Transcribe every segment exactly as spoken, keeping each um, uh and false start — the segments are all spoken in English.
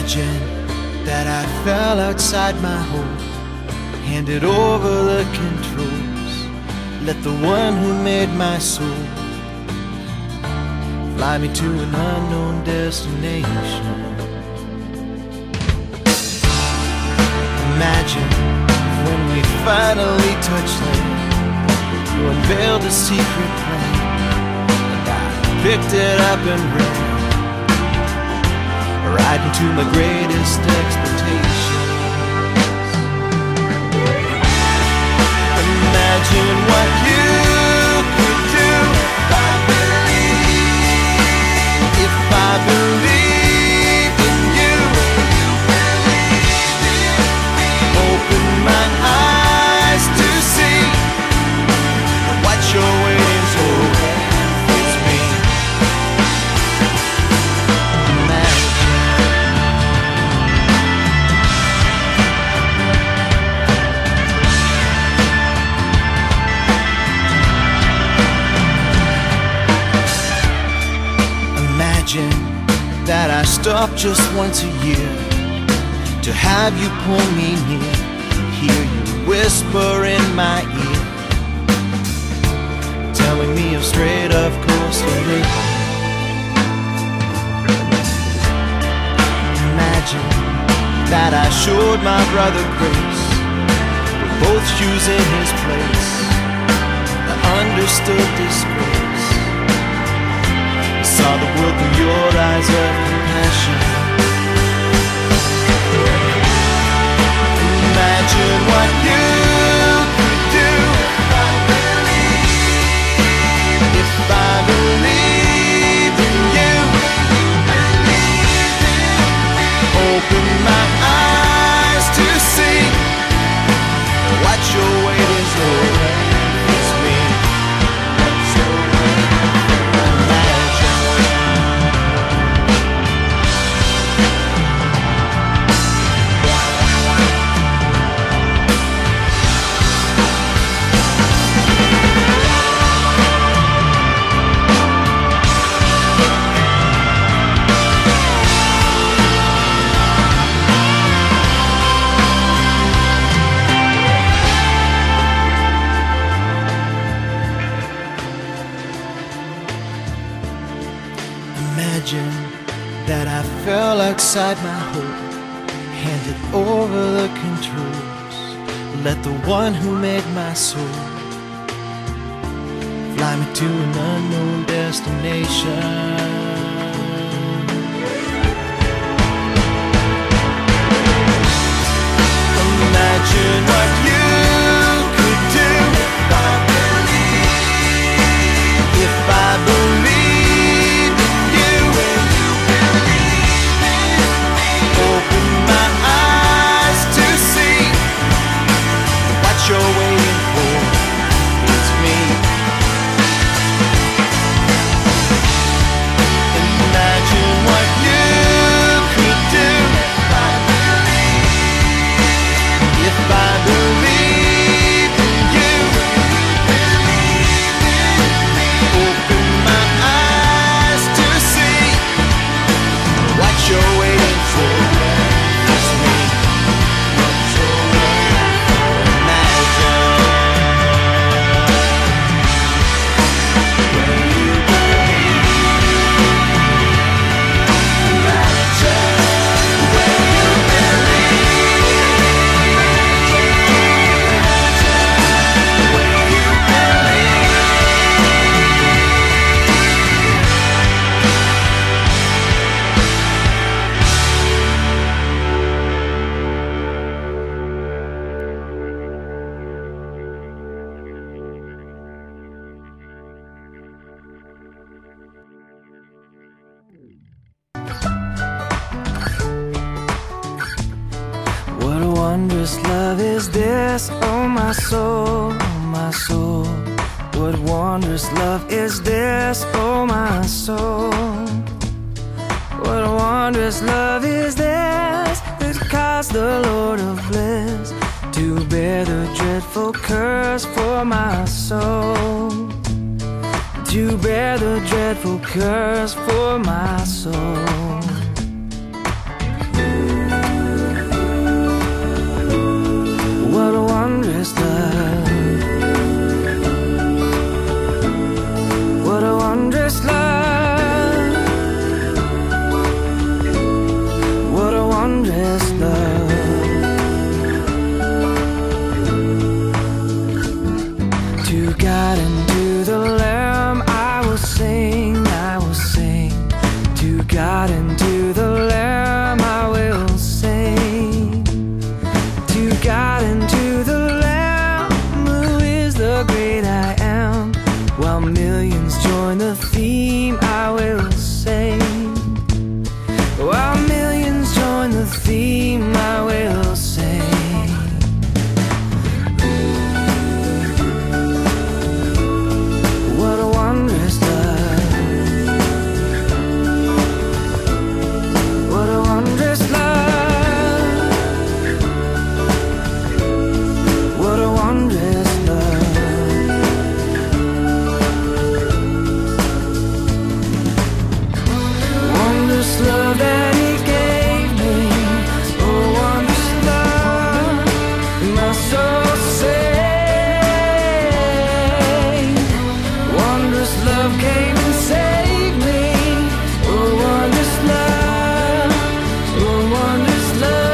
Imagine that I fell outside my home, handed over the controls, let the one who made my soul fly me to an unknown destination. Imagine when we finally touched land, you unveiled a secret plan, and I picked it up and ran right into my greatest expectations. Imagine what you could do if I believe, if I believe in you. Open my eyes to see what you're waiting for. It's me. Imagine that I stop just once a year to have you pull me near, hear you whisper in my ear, telling me I'm straight of course for living. Imagine that I showed my brother grace, with both shoes in his place. I understood disgrace, saw the world through your eyes of compassion. Imagine what you could do if I believe, if I believe in you. Open my eyes to see what you're waiting for. It's me. Imagine that I fell outside my home, handed over the controls, let the one who made my soul fly me to an unknown destination. Imagine what you could do if I believe, if I believe. You're waiting for, it's me. Imagine what you could do if I believe, if I believe in you. Open my eyes to see what you're waiting for, it's me. What a wondrous love is this, oh my soul, oh my soul. What wondrous love is this, oh my soul. What a wondrous love is this, that caused the Lord of bliss to bear the dreadful curse for my soul, to bear the dreadful curse for my soul. wondrous love. To God and to the Lamb I will sing, I will sing. To God and to the Lamb I will sing. To God and to the Lamb, who is the great I am. While millions join the theme, I will sing. While millions join the theme, I will sing. What a wondrous love. What a wondrous love. What a wondrous love. Wondrous love that He gave me. Oh, wondrous love, my soul saved. Wondrous love came and saved me. Oh, wondrous love, oh, wondrous love.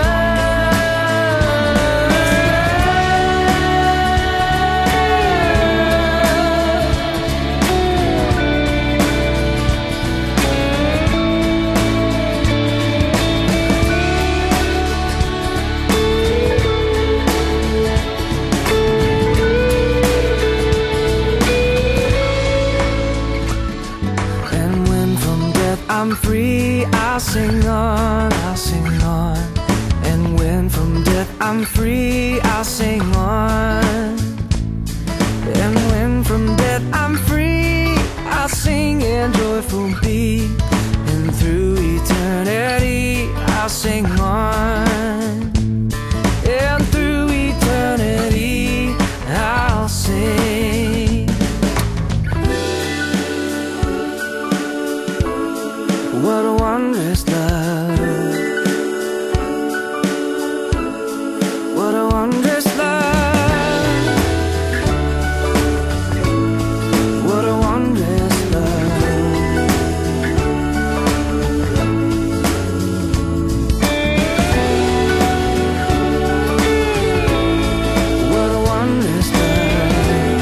And when from death I'm free, I'll sing on, I'll sing on. And when from death I'm free, I'll sing on. And when from death I'm free, I'll sing in joyful beat. And through eternity, I'll sing on. And through eternity, I'll sing. What a wondrous love. What a wondrous love. What a wondrous love. What a wondrous love.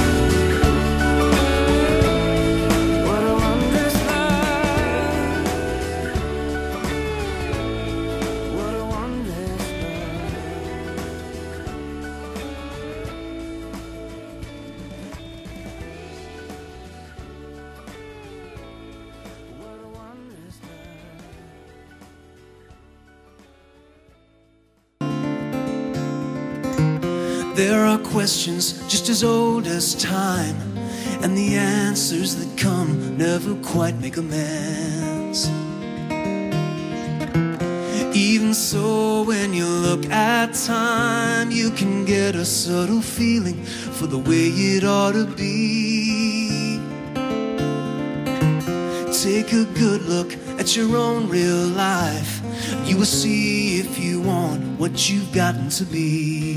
What a wondrous love. What a wondrous love. What a wondrous love. There are questions just as old as time, and the answers that come never quite make amends. Even so, when you look at time, you can get a subtle feeling for the way it ought to be. Take a good look at your own real life. You will see if you want what you've gotten to be.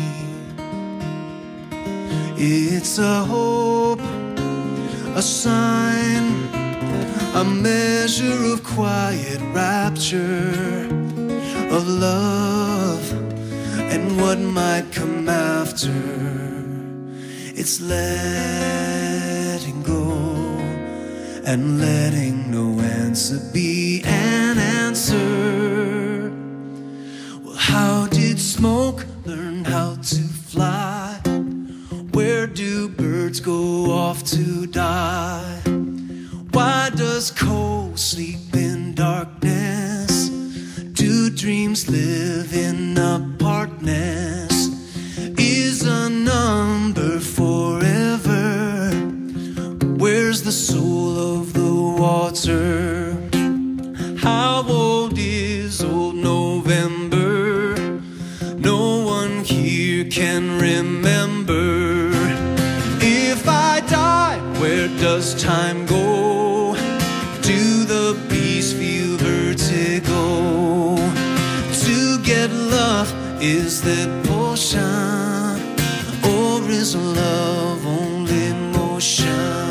It's a hope, a sign, a measure of quiet rapture, of love and what might come after. It's letting go and letting no answer be an answer. Well, how did smoke learn how to fly? Where do birds go off to die? Why does coal sleep in darkness? Do dreams live in apartness? Is a number forever? Where's the soul of the water? How old is old November? No one here can remember. If I die, where does time go? Do the bees feel vertigo? To get love, is that potion? Or is love only motion?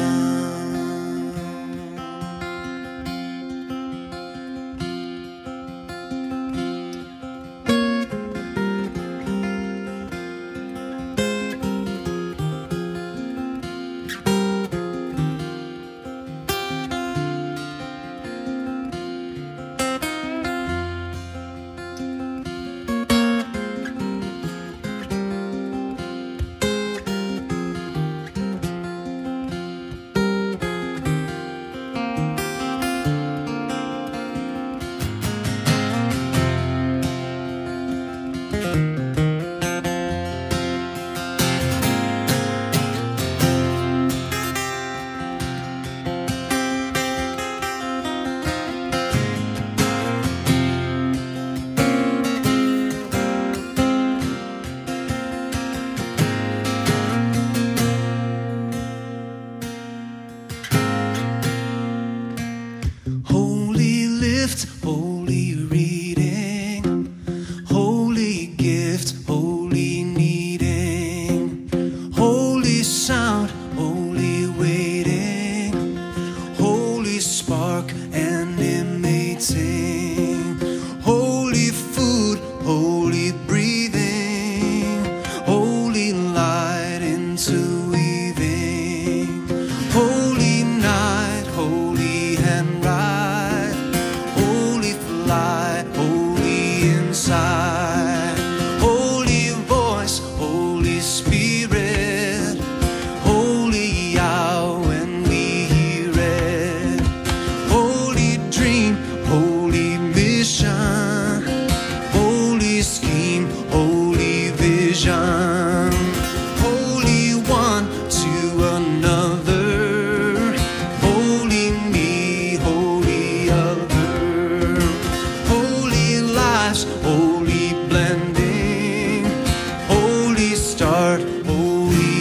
holy reading, holy gift, holy needing, holy sound, holy waiting, holy spark animating, holy food, holy breathing, holy light interweaving, holy night, holy handwrite, holy fly, holy inside, holy voice, holy spirit, holy Yah when we hear it, holy dream, holy mission, holy scheme, holy vision, holy one to another, holy me, holy other, holy lives, holy blending, holy start, holy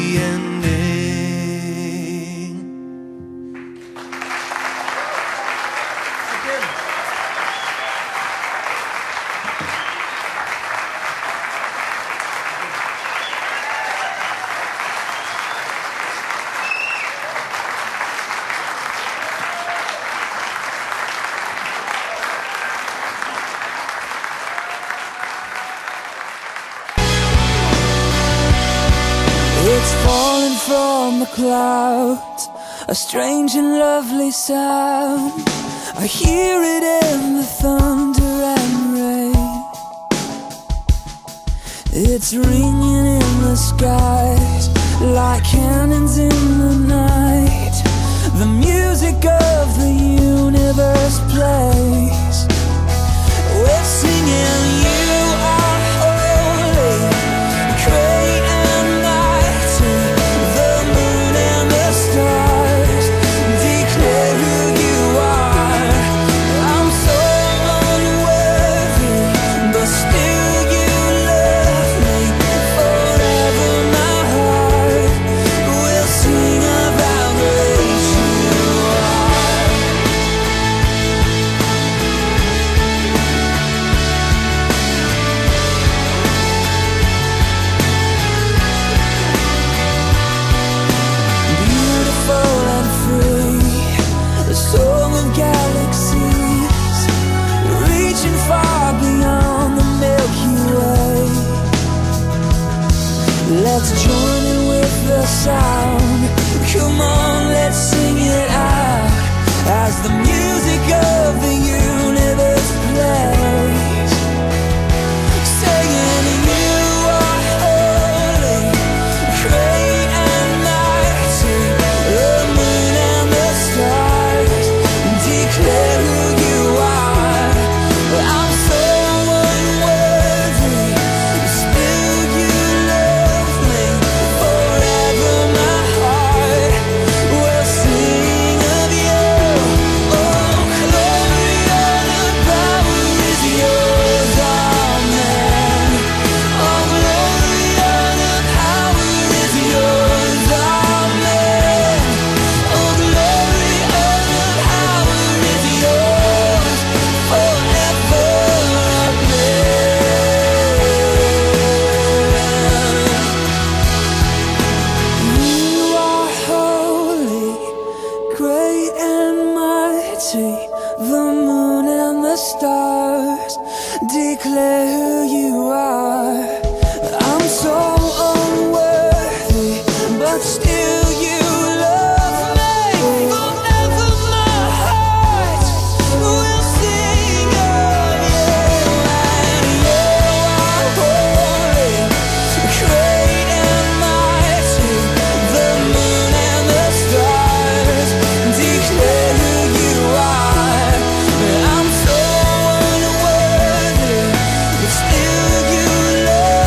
ending. It's falling from the clouds, a strange and lovely sound. I hear it in the thunder and rain. It's ringing in the skies like cannons in the night. The music of the universe plays. We're singing, you are holy, great and mighty. The moon and the stars declare who you are. I'm so unworthy, but still you love me. Forever my heart will sing of how great you are. Beautiful and free, the song of galaxies, reaching far beyond the Milky Way. Let's join in with the sound. Come on, let's sing it out as the music of the universe plays. Saying you are holy, great and mighty. The moon and the stars declare who you are. I'm so unworthy, still you love me. Forever my heart will sing of you. Oh, glory and the power is yours, amen. Oh, glory and the power is yours, amen. Oh, glory and the power is yours, forever, amen. You are holy, great and mighty. The moon and the stars declare who you are. I'm so unworthy, but still you love me. Forever my heart will sing of you. And you are holy, great and mighty. The moon and the stars declare who you are. I'm so unworthy, but still you love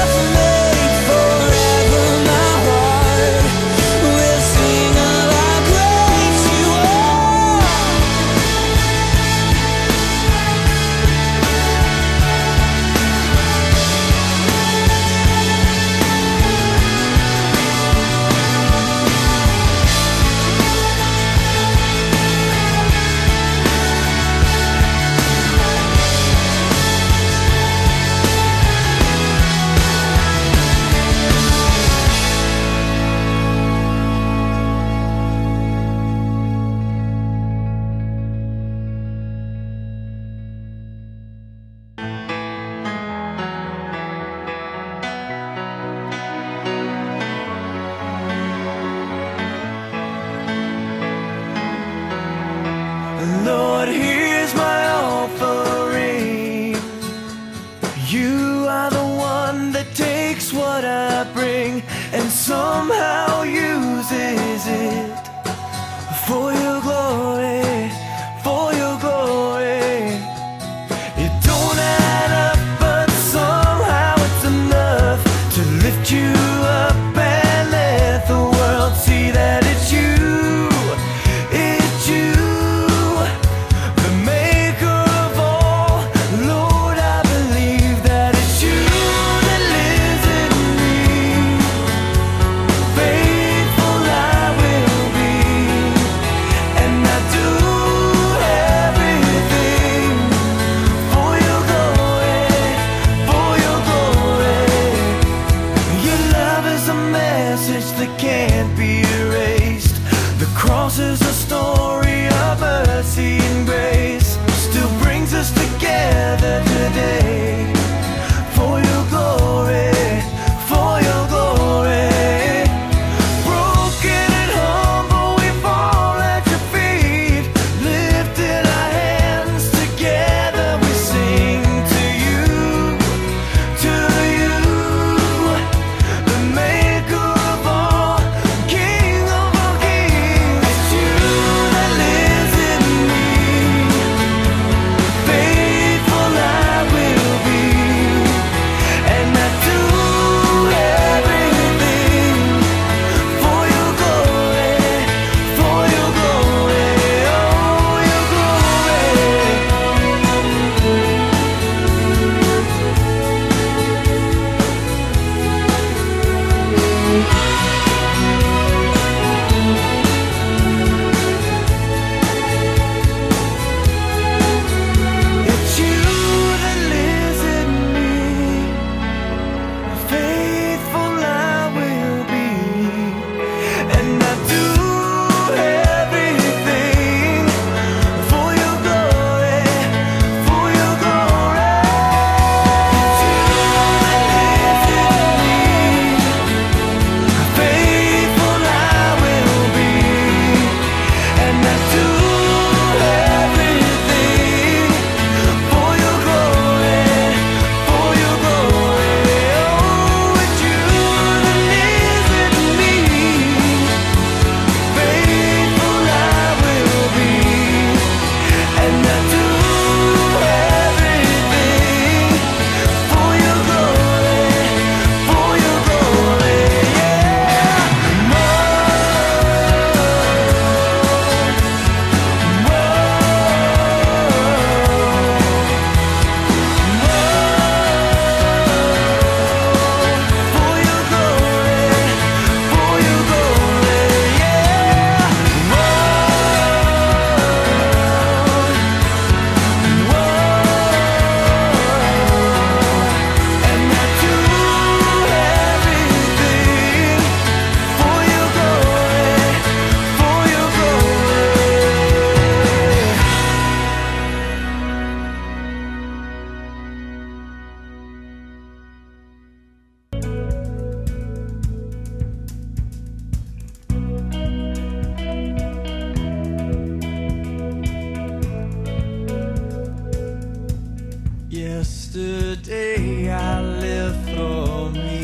Yesterday I lived for me,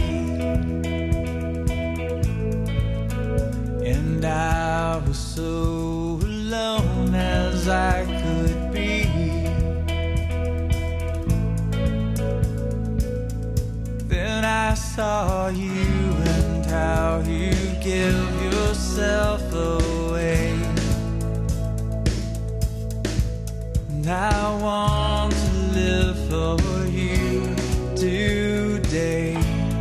and I was so alone as I could be. Then I saw you and how you give yourself away, and I want to live for you today.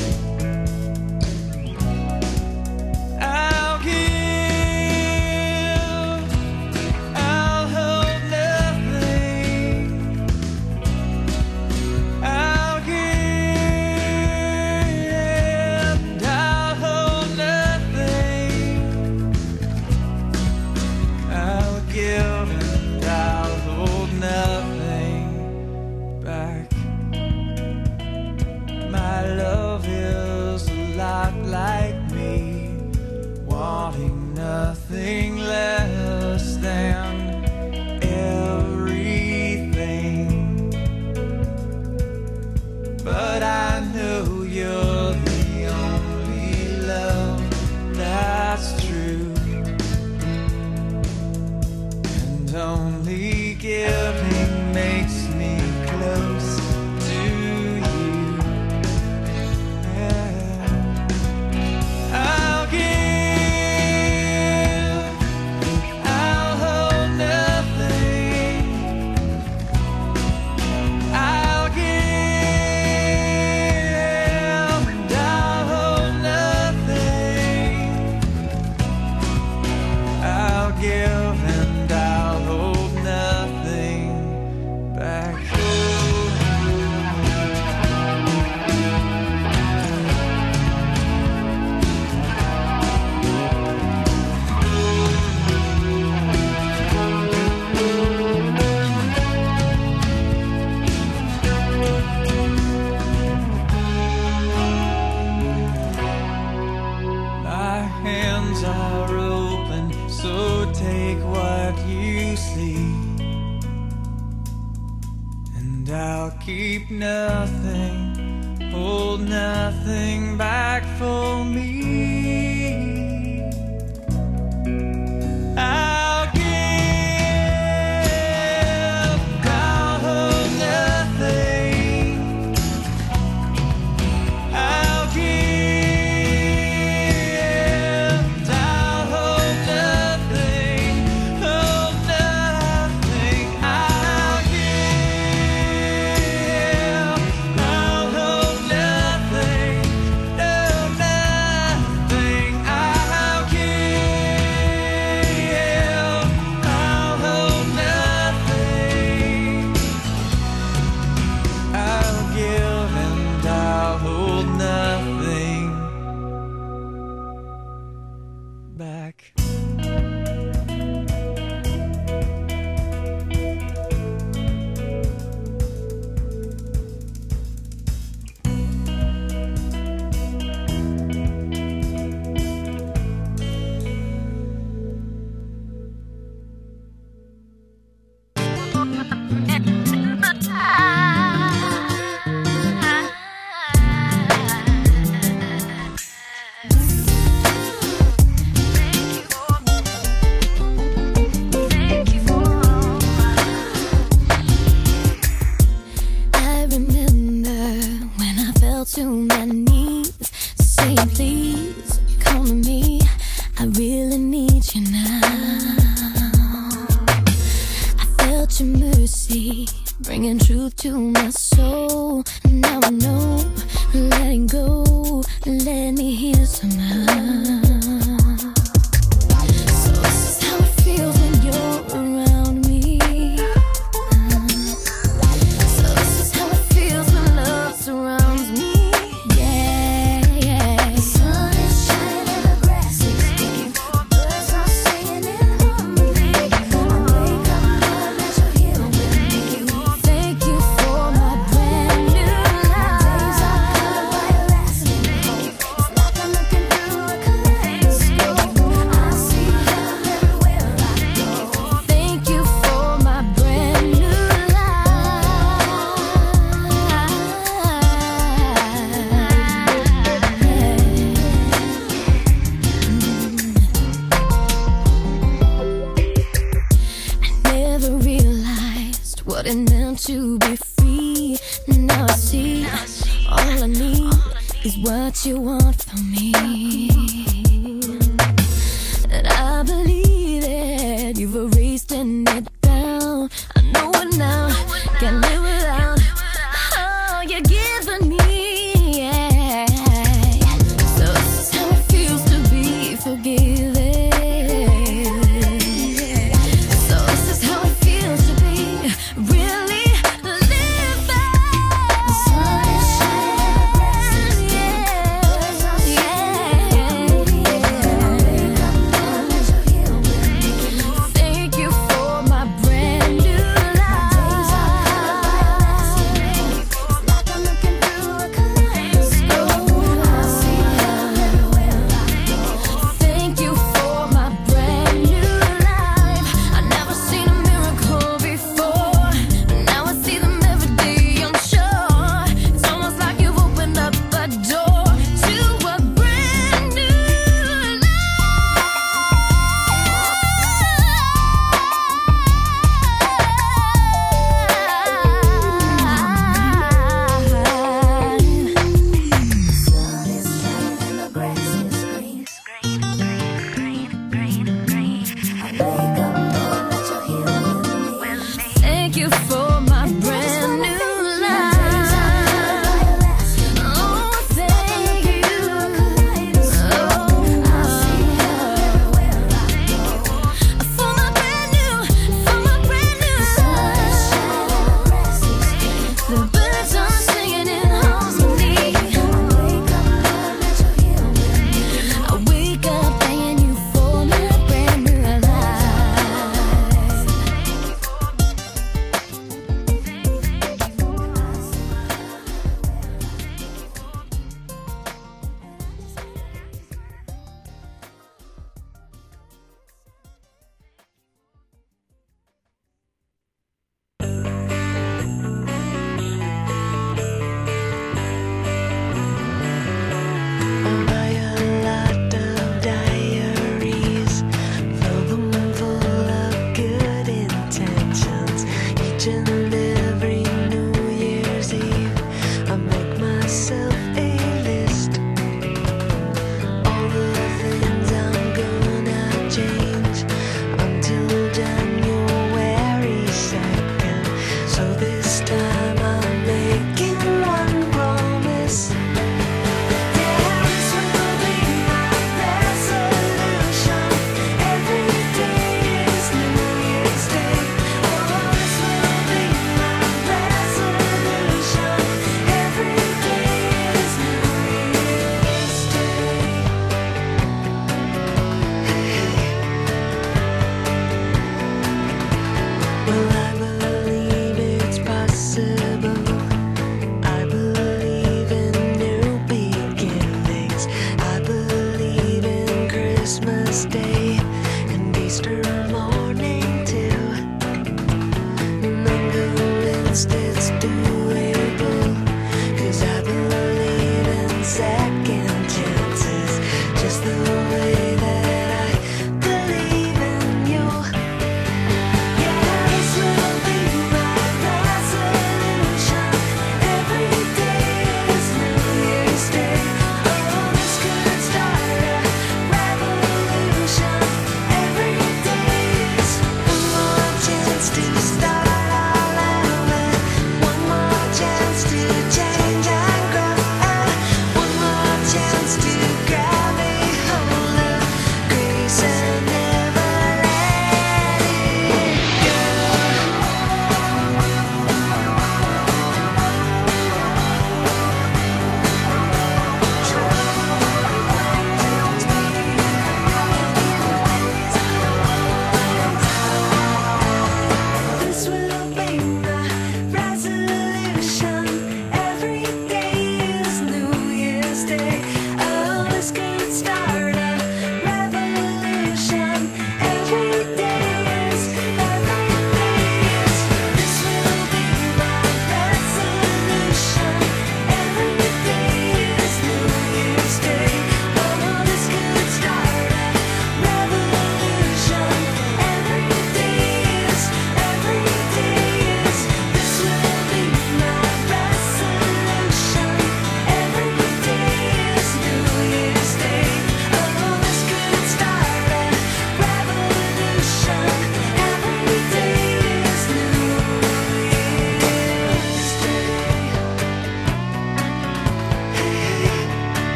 I'll give, I'll hold nothing. I'll give, and I'll hold nothing. I'll give and I'll hold nothing back. My love is a lot like me, wanting nothing less than everything. But I know you're the only love that's true, and only giving makes me close to you. Yeah. I'll give, I'll hold nothing. I'll give, and I'll hold nothing. I'll give and I'll hold nothing back. My hands are open, so take what you see, and I'll keep nothing, hold nothing back for me. I'll give, I'll hold nothing. I'll give, I'll hold nothing, hold nothing. I'll give, I'll hold nothing, no, nothing. I'll give, I'll hold nothing. I'll give and I'll hold nothing back. I remember when I fell to my knees, saying, please come to me, I really need you now. I felt your mercy, bringing truth to my soul. Now I know, letting go, let me hear somehow. So this is how it feels when you're around me. So this is how it feels when love surrounds me. Yeah, yeah. The sun is shining and the grass is green. Birds are singing in harmony. I wake up knowing that you're here with me. Thank you for my brand new life. Days are colored by your last name. It's like I'm looking through a is what you want from me. And I believe that you've erased it down. I know it now, can't live without all you're giving me. Yeah. So this is how it feels to be forgiven. So this is how it feels to be really living. The sun is shining, yeah, yeah.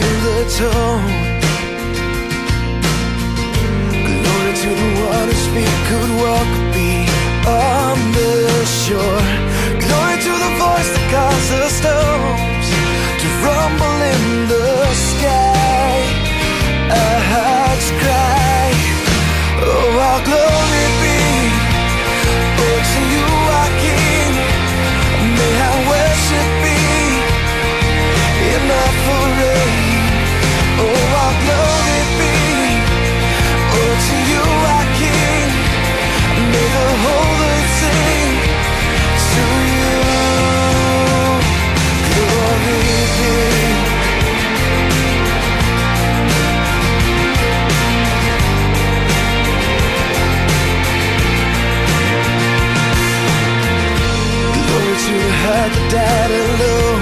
the tone. Glory to the one whose feet could walk beyond the shore. Glory to the voice that caused the storms to rumble in the sky. Our hearts cry, oh, our glory be, oh, to you our King. May our worship be enough for rain. Oh, our glory be, oh, to you our King. May the whole earth sing to you. Glory be. Glory to the heart that died alone.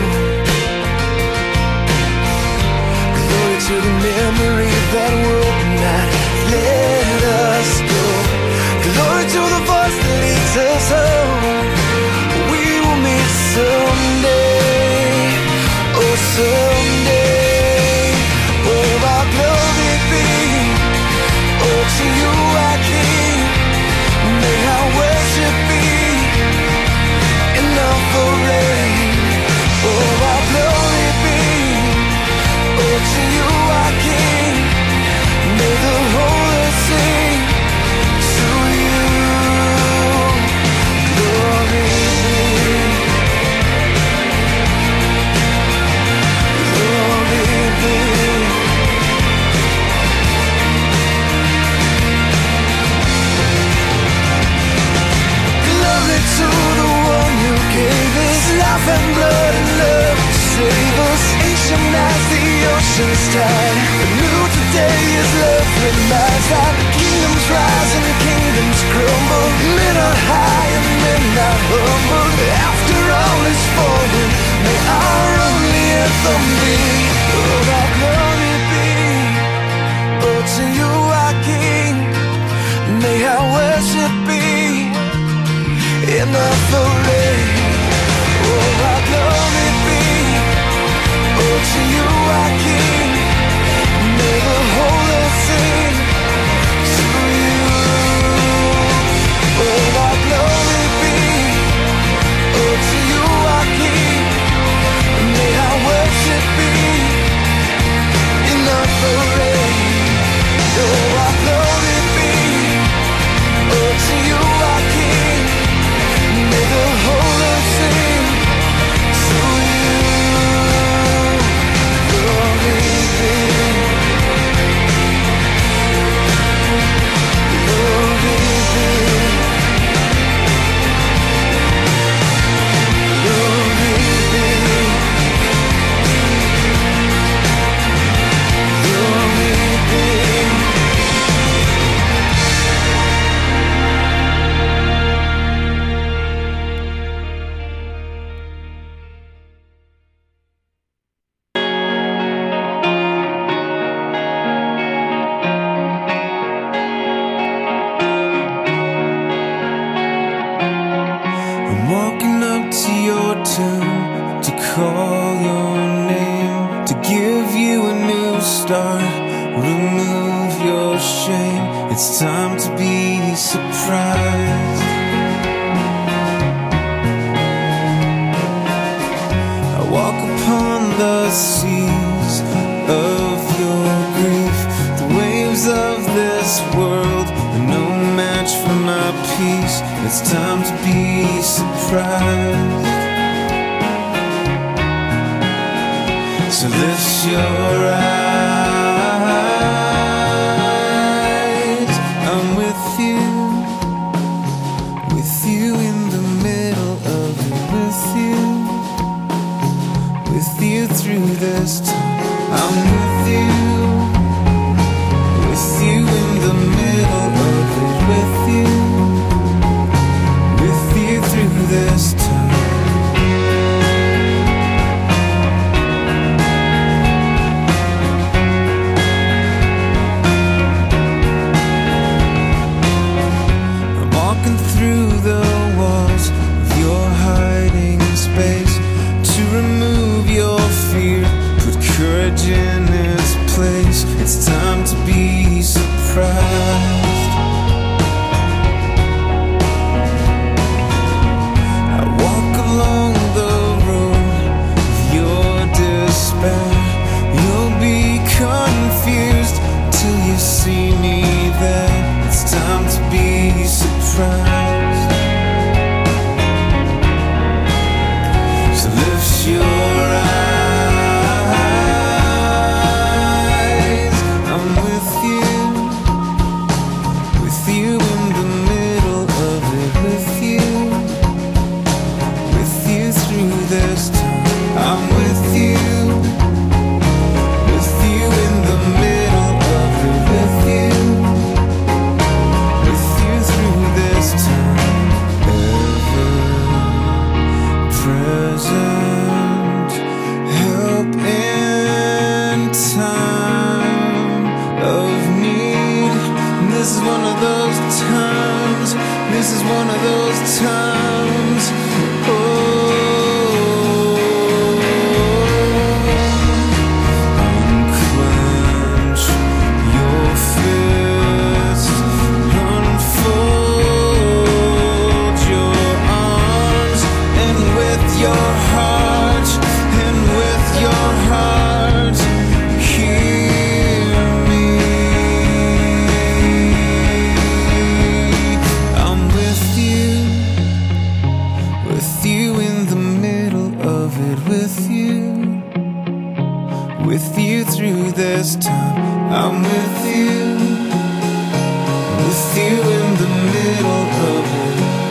Glory to the memory that would not let us go. Glory to the voice that leads us home. We will meet someday, oh someday. Oh, our glory be, oh, to you our King. May our worship be enough for rain. Oh, our glory be, oh, to you our King. May the whole earth sing to you. Glory be. Glory be. Glory to the one who gave his life and blood and love to save us. Ancient as the ocean's tide, new today is love reminds that kingdoms rise and kingdoms crumble. Men are high and men are humble. After all is fallen, may our only anthem be, oh, our glory be, oh, to you our King. May our worship be enough for rain. Oh, our glory be, oh, to you our King. May the whole earth sing to you. Oh, our glory be, oh, to you our King. May our worship be enough for rain. Oh, our glory be, oh, to you our King. May the whole earth sing to you. Glory be. Glory be. Glory be. Glory be. I'm walking up to your tomb to call your name, to give you a new start, remove your shame. It's time to be surprised. I walk upon the seas of your grief. The waves of this world are no match for my peace. It's time to be surprised. So lift your eyes. I'm with you, with you in the middle of it, with you, with you through this time. I'm with you, with you in the middle of it, with you, with you through this time. I'm walking through the walls of your hiding space to remove your fear, put courage in it. time of need. And this is one of those times. This is one of those times. Oh, unclench your fist, unfold your arms, and with your heart, and with your heart, hear me. I'm with you, with you in the middle of it, with you, with you through this time. I'm with you, with you in the middle of it.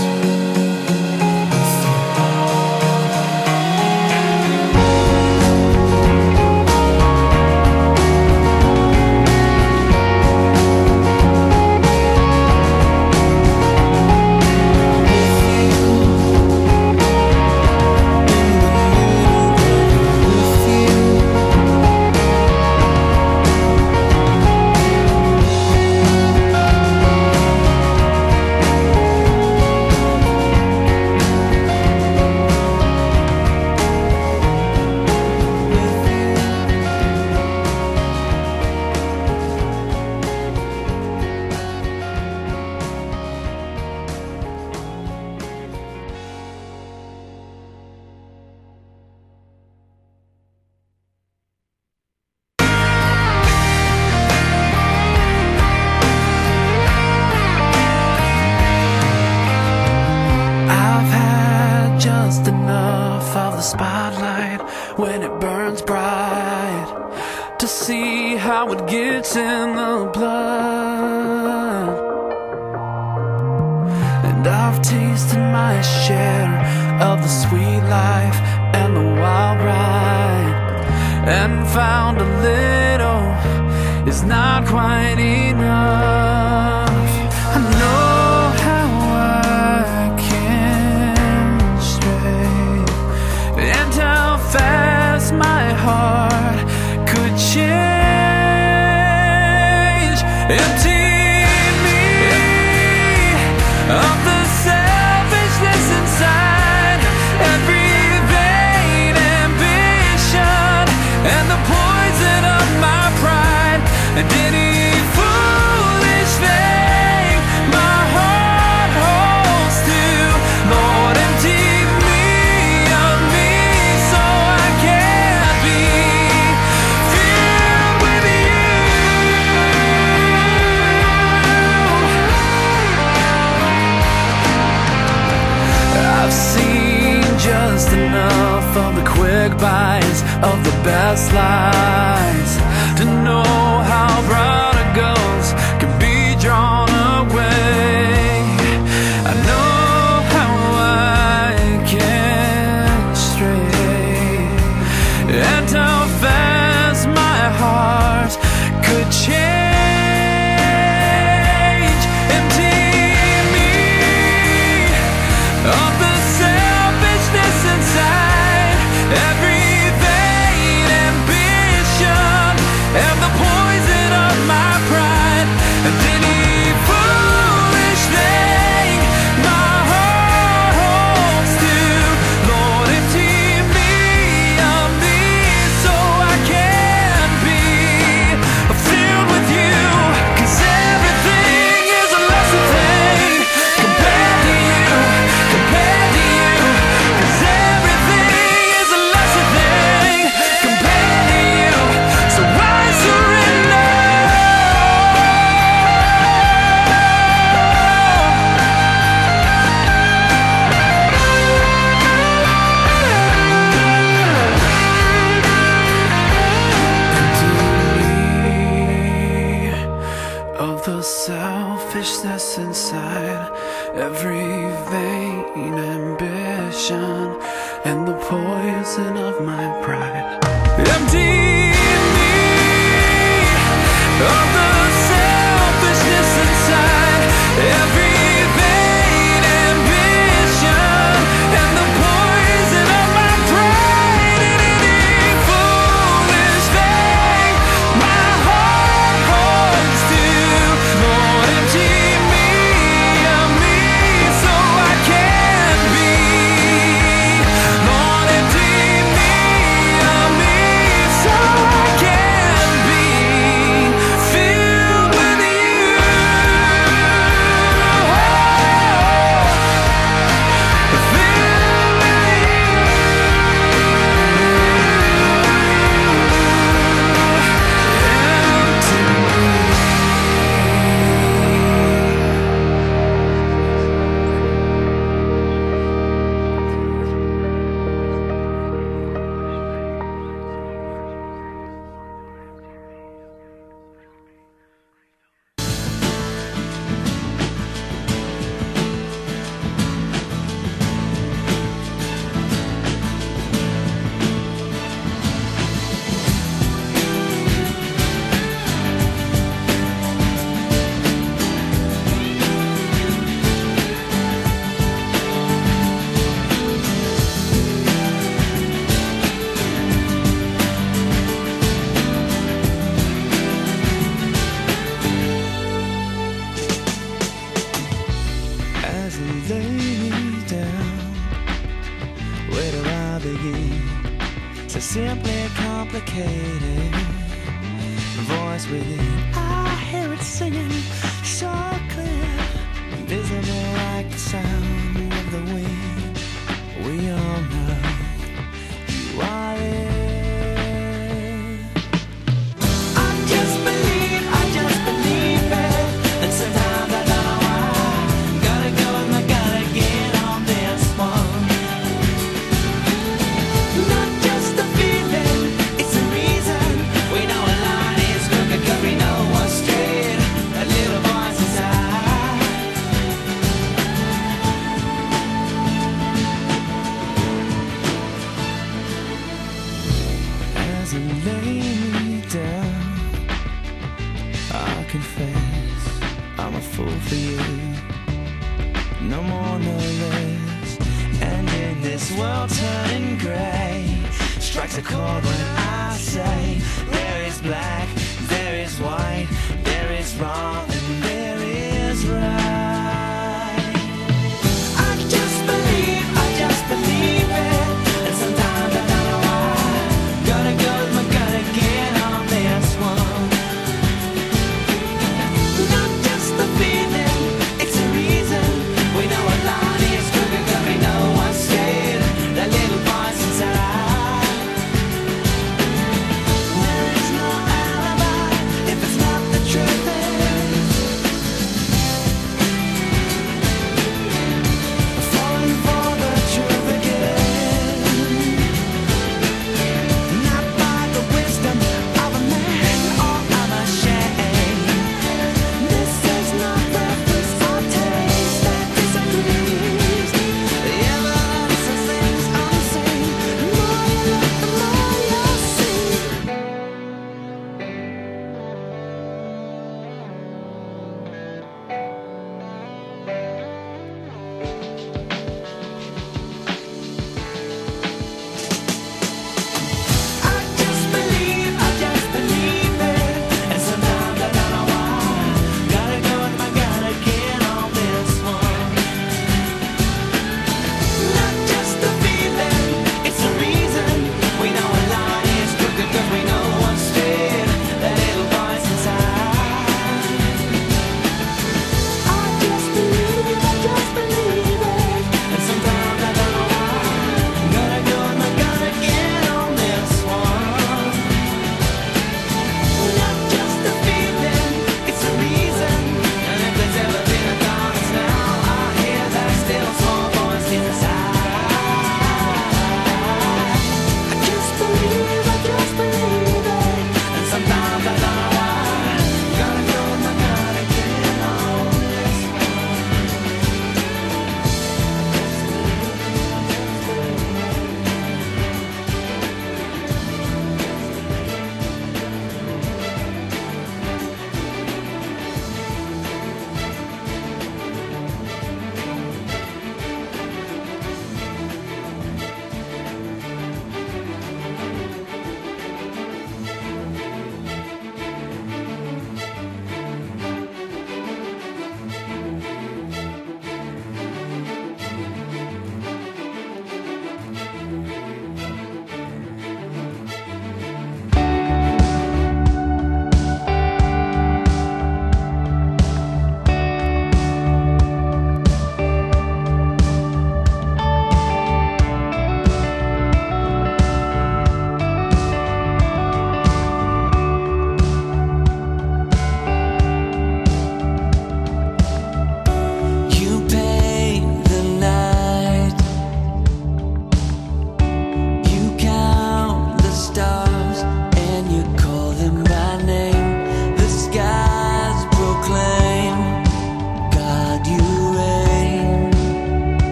I've had just enough of the spotlight when it burns bright to see how it gets in the blood. And I've tasted my share of the sweet life and the wild ride, and found a little is not quite enough. I know how I can stray, and how fast my heart could change. Empty me of the selfishness inside, every vain ambition, and the poison of my pride, and any foolish thing my heart holds to. Lord, empty me of me so I can be filled with you. I've seen just enough of the quick buys of the best lies to know how prodigals can be drawn away. I know how I can stray, and how fast my heart could change. Empty me of the selfishness inside, every vain ambition, and the poison of my pride, and any foolish thing my heart holds to. Lord, empty me of me so I can be filled with you. 'Cause everything is a lesser thing compared to you, compared to you. 'Cause everything is a lesser thing compared to you. So I surrender. Of the selfishness inside, every vain ambition, and the poison of my pride. Empty me of the selfishness inside, every vain ambition, and the poison of my pride, and any foolish thing suffocated. Voice within, I hear it singing so clear, invisible like the sound of the wind. We all know you are there. I just believe, I just believe it, and sometimes I don't know why. Gotta go with my gut again on this one. Not just a feeling, it's a reason. We know a line is crooked 'cause we know what's straight. That little voice inside. As you lay me down, I confess I'm a fool for you. No more, no less. And in this world turning grey, strikes a chord when I say there is black, there is white, there is wrong, and there is right. I just believe, I just believe it, and sometimes I don't know why. Gotta go with my gut again on this one. Not just the feeling, it's a reason. We know a line is crooked 'cause we know what's straight. That little voice inside. There is no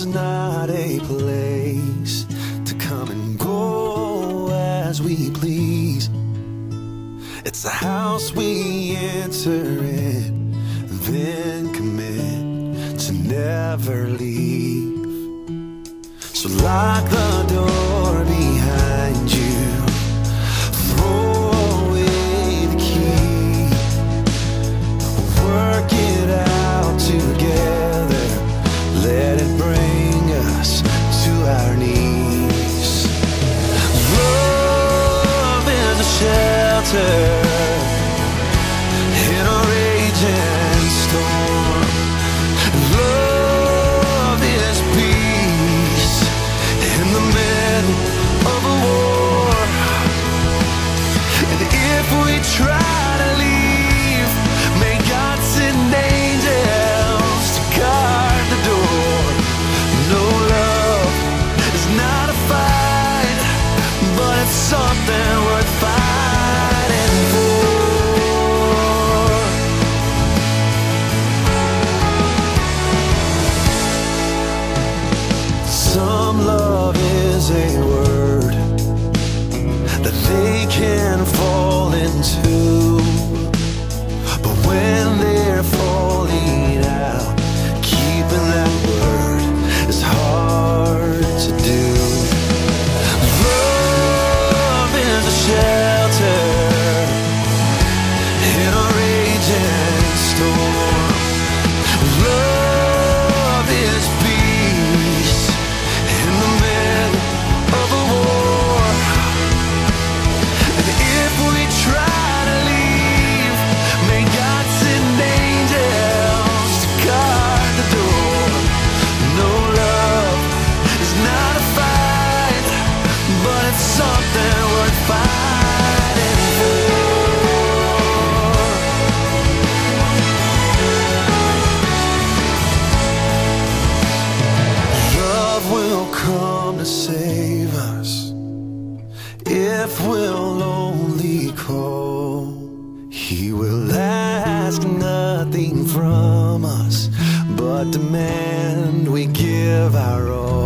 is not a place to come and go as we please. It's a house we enter in, then commit to never leave. So lock the door behind you, throw away the key, work it out together, let it bring us to our knees. Love is a shelter in a raging storm. Love is peace in the middle of a war. And if we try to leave, may God send angels to guard the door. No, love is not a fight, but it's something worth fighting for. Some love is a word that they can fall into, but when they're falling out, keeping that word is hard to do. Love is a shelter in a raging storm. Love is peace in the middle of a war. And if we try to leave, may God send angels to guard the door. No, love is not a fight, but it's something worth fighting for. Love will come to save us if we'll only call. He will ask nothing from us, but demand we give our all.